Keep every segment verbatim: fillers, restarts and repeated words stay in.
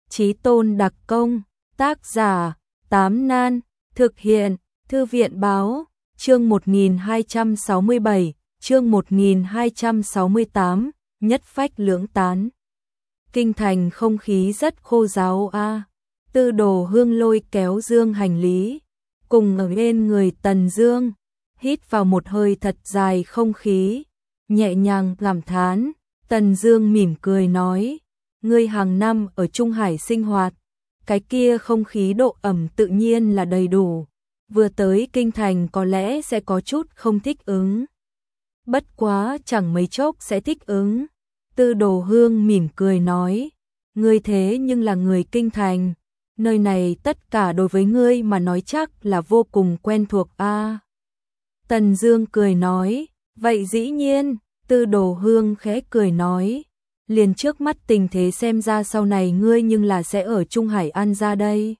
Chí tôn đặc công, tác giả, Tám Nan, thực hiện, Thư viện báo, chương một nghìn hai trăm sáu mươi bảy, chương một nghìn hai trăm sáu mươi tám, nhất phách lưỡng tán. Kinh thành không khí rất khô ráo a. Tư Đồ Hương lôi kéo dương hành lý, cùng ở bên người Tần Dương, hít vào một hơi thật dài không khí, nhẹ nhàng cảm thán. Tần Dương mỉm cười nói, ngươi hàng năm ở Trung Hải sinh hoạt, cái kia không khí độ ẩm tự nhiên là đầy đủ, vừa tới kinh thành có lẽ sẽ có chút không thích ứng. Bất quá chẳng mấy chốc sẽ thích ứng. Tư Đồ Hương mỉm cười nói, ngươi thế nhưng là người kinh thành, nơi này tất cả đối với ngươi mà nói chắc là vô cùng quen thuộc a. À. Tần Dương cười nói, vậy dĩ nhiên. Tư Đồ Hương khẽ cười nói, liền trước mắt tình thế xem ra sau này ngươi nhưng là sẽ ở Trung Hải ăn ra đây.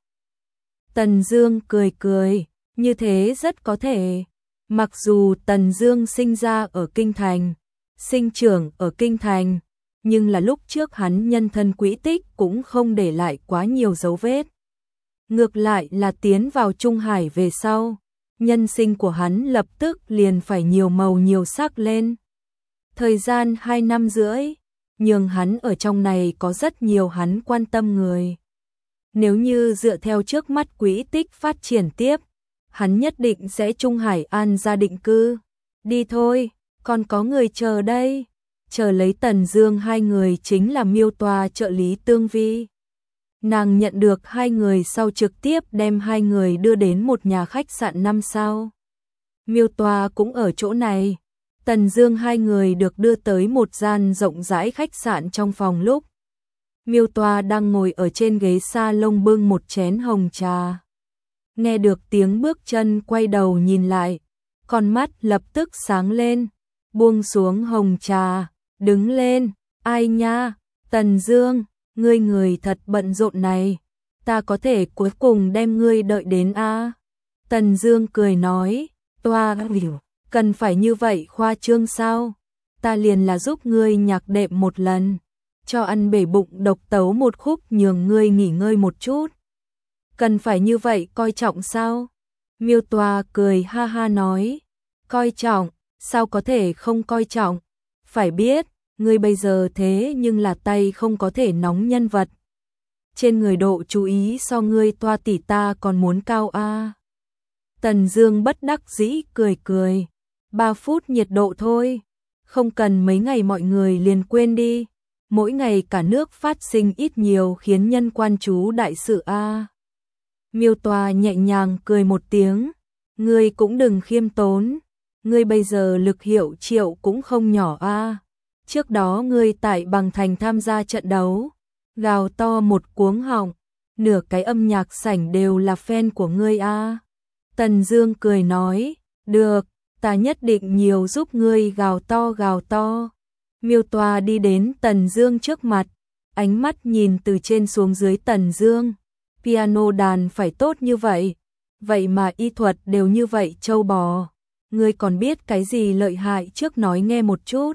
Tần Dương cười cười, như thế rất có thể. Mặc dù Tần Dương sinh ra ở kinh thành, sinh trưởng ở kinh thành, nhưng là lúc trước hắn nhân thân quỹ tích cũng không để lại quá nhiều dấu vết. Ngược lại là tiến vào Trung Hải về sau, nhân sinh của hắn lập tức liền phải nhiều màu nhiều sắc lên. Thời gian hai năm rưỡi, nhưng hắn ở trong này có rất nhiều hắn quan tâm người. Nếu như dựa theo trước mắt quỹ tích phát triển tiếp, hắn nhất định sẽ Trung Hải an gia định cư. Đi thôi, còn có người chờ đây. Chờ lấy Tần Dương hai người chính là Miêu Tòa trợ lý Tương Vi. Nàng nhận được hai người sau trực tiếp đem hai người đưa đến một nhà khách sạn năm sao. Miêu Tòa cũng ở chỗ này. Tần Dương hai người được đưa tới một gian rộng rãi khách sạn trong phòng lúc Miêu Tòa đang ngồi ở trên ghế salon bưng một chén hồng trà. Nghe được tiếng bước chân quay đầu nhìn lại, con mắt lập tức sáng lên, buông xuống hồng trà, đứng lên, ai nha, Tần Dương, ngươi người thật bận rộn này, ta có thể cuối cùng đem ngươi đợi đến a. À? Tần Dương cười nói, Toa hiểu. Cần phải như vậy khoa trương sao? Ta liền là giúp ngươi nhạc đệm một lần, cho ăn bể bụng độc tấu một khúc nhường ngươi nghỉ ngơi một chút. Cần phải như vậy coi trọng sao? Miêu Tòa cười ha ha nói, coi trọng, sao có thể không coi trọng? Phải biết, ngươi bây giờ thế nhưng là tay không có thể nóng nhân vật. Trên người độ chú ý so ngươi Toa tỷ ta còn muốn cao a. À. Tần Dương bất đắc dĩ cười cười. Ba phút nhiệt độ thôi, không cần mấy ngày mọi người liền quên đi. Mỗi ngày cả nước phát sinh ít nhiều khiến nhân quan chú đại sự a. À. Miêu Tòa nhẹ nhàng cười một tiếng, ngươi cũng đừng khiêm tốn, ngươi bây giờ lực hiệu triệu cũng không nhỏ a. À. Trước đó ngươi tại Bằng Thành tham gia trận đấu, gào to một cuống họng, nửa cái âm nhạc sảnh đều là fan của ngươi a. À. Tần Dương cười nói, được. Ta nhất định nhiều giúp ngươi gào to gào to. Miêu Tòa đi đến Tần Dương trước mặt, ánh mắt nhìn từ trên xuống dưới Tần Dương. Piano đàn phải tốt như vậy, vậy mà y thuật đều như vậy trâu bò. Ngươi còn biết cái gì lợi hại trước nói nghe một chút.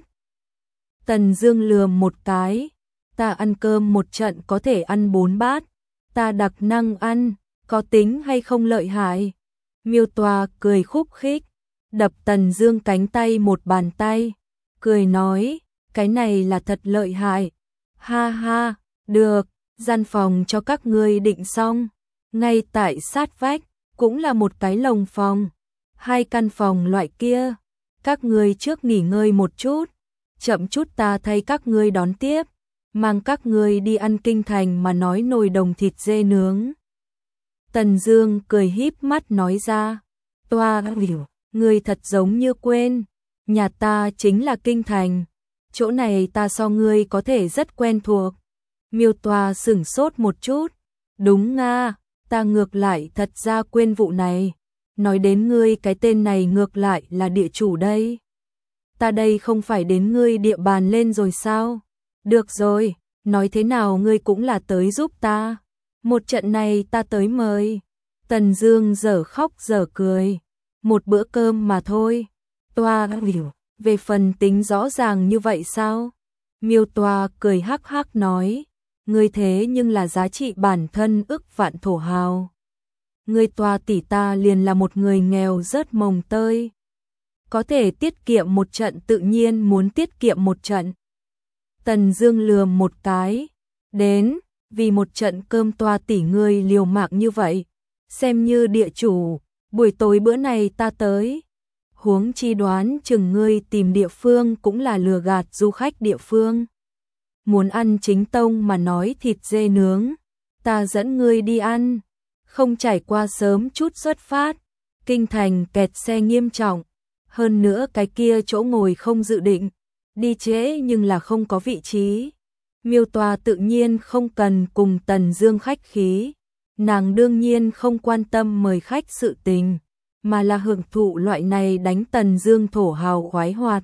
Tần Dương lườm một cái, ta ăn cơm một trận có thể ăn bốn bát, ta đặc năng ăn, có tính hay không lợi hại? Miêu Tòa cười khúc khích, đập Tần Dương cánh tay một bàn tay, cười nói, cái này là thật lợi hại. Ha ha, được, gian phòng cho các ngươi định xong, ngay tại sát vách, cũng là một cái lồng phòng, hai căn phòng loại kia, các ngươi trước nghỉ ngơi một chút, chậm chút ta thay các ngươi đón tiếp, mang các ngươi đi ăn kinh thành mà nói nồi đồng thịt dê nướng. Tần Dương cười híp mắt nói ra, Toa hiểu. Ngươi thật giống như quên, nhà ta chính là kinh thành, chỗ này ta so ngươi có thể rất quen thuộc. Miêu Tòa sửng sốt một chút, đúng nga, ta ngược lại thật ra quên vụ này, nói đến ngươi cái tên này ngược lại là địa chủ đây. Ta đây không phải đến ngươi địa bàn lên rồi sao? Được rồi, nói thế nào ngươi cũng là tới giúp ta, một trận này ta tới mời. Tần Dương dở khóc dở cười. Một bữa cơm mà thôi. Toa hiểu, về phần tính rõ ràng như vậy sao? Miêu Tòa cười hắc hắc nói, ngươi thế nhưng là giá trị bản thân ức vạn thổ hào. Ngươi Toa tỷ ta liền là một người nghèo rớt mồng tơi. Có thể tiết kiệm một trận tự nhiên muốn tiết kiệm một trận. Tần Dương lườm một cái, đến, vì một trận cơm Toa tỷ ngươi liều mạng như vậy, xem như địa chủ, buổi tối bữa này ta tới. Huống chi đoán chừng ngươi tìm địa phương cũng là lừa gạt du khách địa phương. Muốn ăn chính tông mà nói thịt dê nướng, ta dẫn ngươi đi ăn. Không trải qua sớm chút xuất phát, kinh thành kẹt xe nghiêm trọng, hơn nữa cái kia chỗ ngồi không dự định, đi trễ nhưng là không có vị trí. Miêu Toa tự nhiên không cần cùng Tần Dương khách khí, nàng đương nhiên không quan tâm mời khách sự tình, mà là hưởng thụ loại này đánh Tần Dương thổ hào khoái hoạt.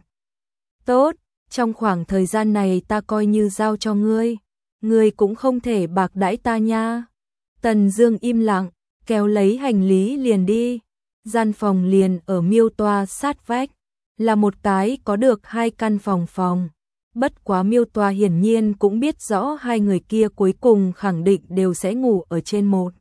Tốt, trong khoảng thời gian này ta coi như giao cho ngươi, ngươi cũng không thể bạc đãi ta nha. Tần Dương im lặng, kéo lấy hành lý liền đi. Gian phòng liền ở Miêu Toa sát vách, là một cái có được hai căn phòng phòng. Bất quá Miêu Toa hiển nhiên cũng biết rõ hai người kia cuối cùng khẳng định đều sẽ ngủ ở trên một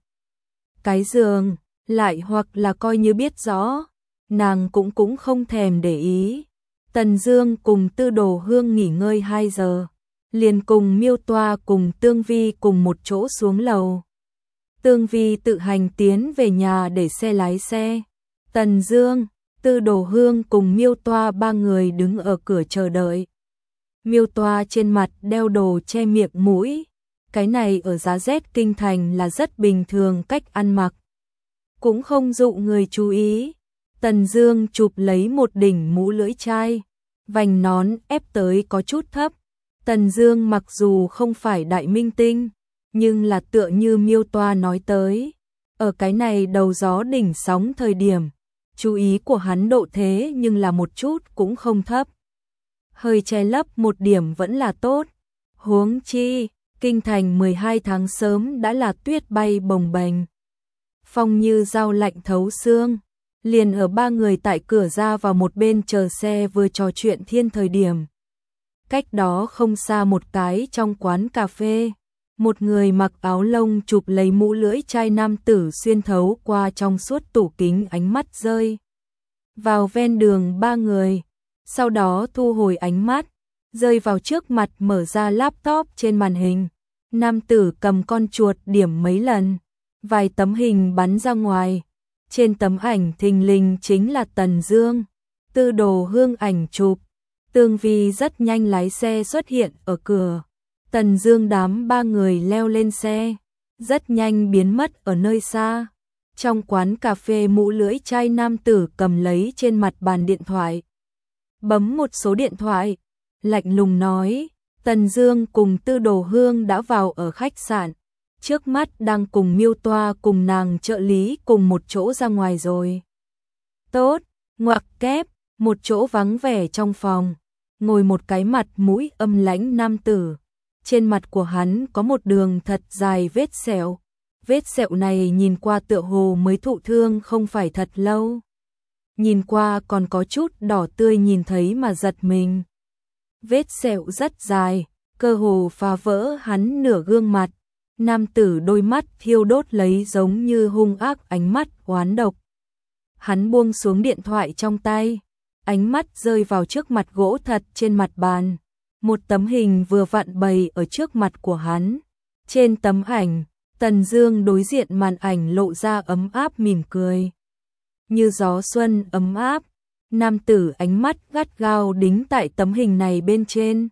cái giường, lại hoặc là coi như biết rõ, nàng cũng cũng không thèm để ý. Tần Dương cùng Tư Đồ Hương nghỉ ngơi hai giờ, liền cùng Miêu Toa cùng Tương Vi cùng một chỗ xuống lầu. Tương Vi tự hành tiến về nhà để xe lái xe. Tần Dương, Tư Đồ Hương cùng Miêu Toa ba người đứng ở cửa chờ đợi. Miêu Toa trên mặt đeo đồ che miệng mũi, cái này ở giá rét kinh thành là rất bình thường cách ăn mặc, cũng không dụ người chú ý. Tần Dương chụp lấy một đỉnh mũ lưỡi chai, vành nón ép tới có chút thấp. Tần Dương mặc dù không phải đại minh tinh, nhưng là tựa như Miêu Toa nói tới, ở cái này đầu gió đỉnh sóng thời điểm, chú ý của hắn độ thế nhưng là một chút cũng không thấp. Hơi che lấp một điểm vẫn là tốt. Huống chi, kinh thành mười hai tháng sớm đã là tuyết bay bồng bềnh, phong như dao lạnh thấu xương. Liền ở ba người tại cửa ra vào một bên chờ xe vừa trò chuyện thiên thời điểm. Cách đó không xa một cái trong quán cà phê, một người mặc áo lông chụp lấy mũ lưỡi chai nam tử xuyên thấu qua trong suốt tủ kính, ánh mắt rơi vào ven đường ba người, sau đó thu hồi ánh mắt, rơi vào trước mặt mở ra laptop trên màn hình. Nam tử cầm con chuột điểm mấy lần, vài tấm hình bắn ra ngoài. Trên tấm ảnh thình lình chính là Tần Dương, Tư Đồ Hương ảnh chụp. Tương Vi rất nhanh lái xe xuất hiện ở cửa. Tần Dương đám ba người leo lên xe, rất nhanh biến mất ở nơi xa. Trong quán cà phê, mũ lưỡi chai nam tử cầm lấy trên mặt bàn điện thoại, bấm một số điện thoại, lạnh lùng nói, Tần Dương cùng Tư Đồ Hương đã vào ở khách sạn, trước mắt đang cùng Miêu Toa cùng nàng trợ lý cùng một chỗ ra ngoài rồi. Tốt, ngoặc kép, một chỗ vắng vẻ trong phòng, ngồi một cái mặt mũi âm lãnh nam tử. Trên mặt của hắn có một đường thật dài vết sẹo. Vết sẹo này nhìn qua tựa hồ mới thụ thương không phải thật lâu. Nhìn qua còn có chút đỏ tươi, nhìn thấy mà giật mình. Vết sẹo rất dài, cơ hồ phá vỡ hắn nửa gương mặt. Nam tử đôi mắt thiêu đốt lấy giống như hung ác ánh mắt oán độc. Hắn buông xuống điện thoại trong tay, ánh mắt rơi vào trước mặt gỗ thật trên mặt bàn. Một tấm hình vừa vặn bày ở trước mặt của hắn. Trên tấm ảnh, Tần Dương đối diện màn ảnh lộ ra ấm áp mỉm cười. Như gió xuân ấm áp, nam tử ánh mắt gắt gao đính tại tấm hình này bên trên.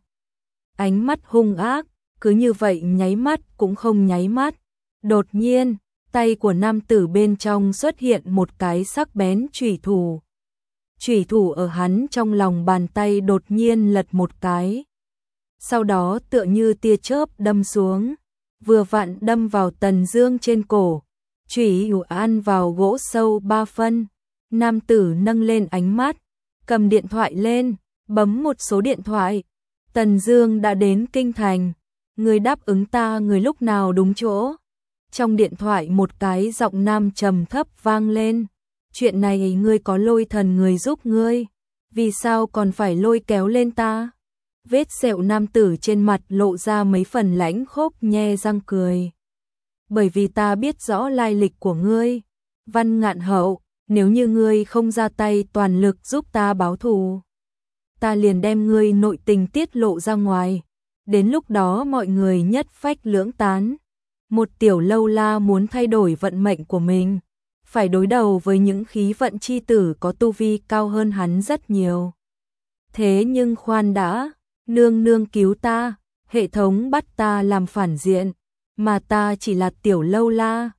Ánh mắt hung ác, cứ như vậy nháy mắt cũng không nháy mắt. Đột nhiên, tay của nam tử bên trong xuất hiện một cái sắc bén chủy thủ. Chủy thủ ở hắn trong lòng bàn tay đột nhiên lật một cái. Sau đó tựa như tia chớp đâm xuống, vừa vặn đâm vào Tần Dương trên cổ. Chủy thủ ăn vào gỗ sâu ba phân. Nam tử nâng lên ánh mắt, cầm điện thoại lên, bấm một số điện thoại. Tần Dương đã đến kinh thành, người đáp ứng ta người lúc nào đúng chỗ. Trong điện thoại một cái giọng nam trầm thấp vang lên. Chuyện này ngươi có lôi thần người giúp ngươi, vì sao còn phải lôi kéo lên ta? Vết sẹo nam tử trên mặt lộ ra mấy phần lãnh khốc, nhe răng cười. Bởi vì ta biết rõ lai lịch của ngươi, Văn Ngạn Hậu, nếu như ngươi không ra tay toàn lực giúp ta báo thù, ta liền đem ngươi nội tình tiết lộ ra ngoài, đến lúc đó mọi người nhất phách lưỡng tán. Một tiểu lâu la muốn thay đổi vận mệnh của mình, phải đối đầu với những khí vận chi tử có tu vi cao hơn hắn rất nhiều. Thế nhưng khoan đã, nương nương cứu ta, hệ thống bắt ta làm phản diện, mà ta chỉ là tiểu lâu la,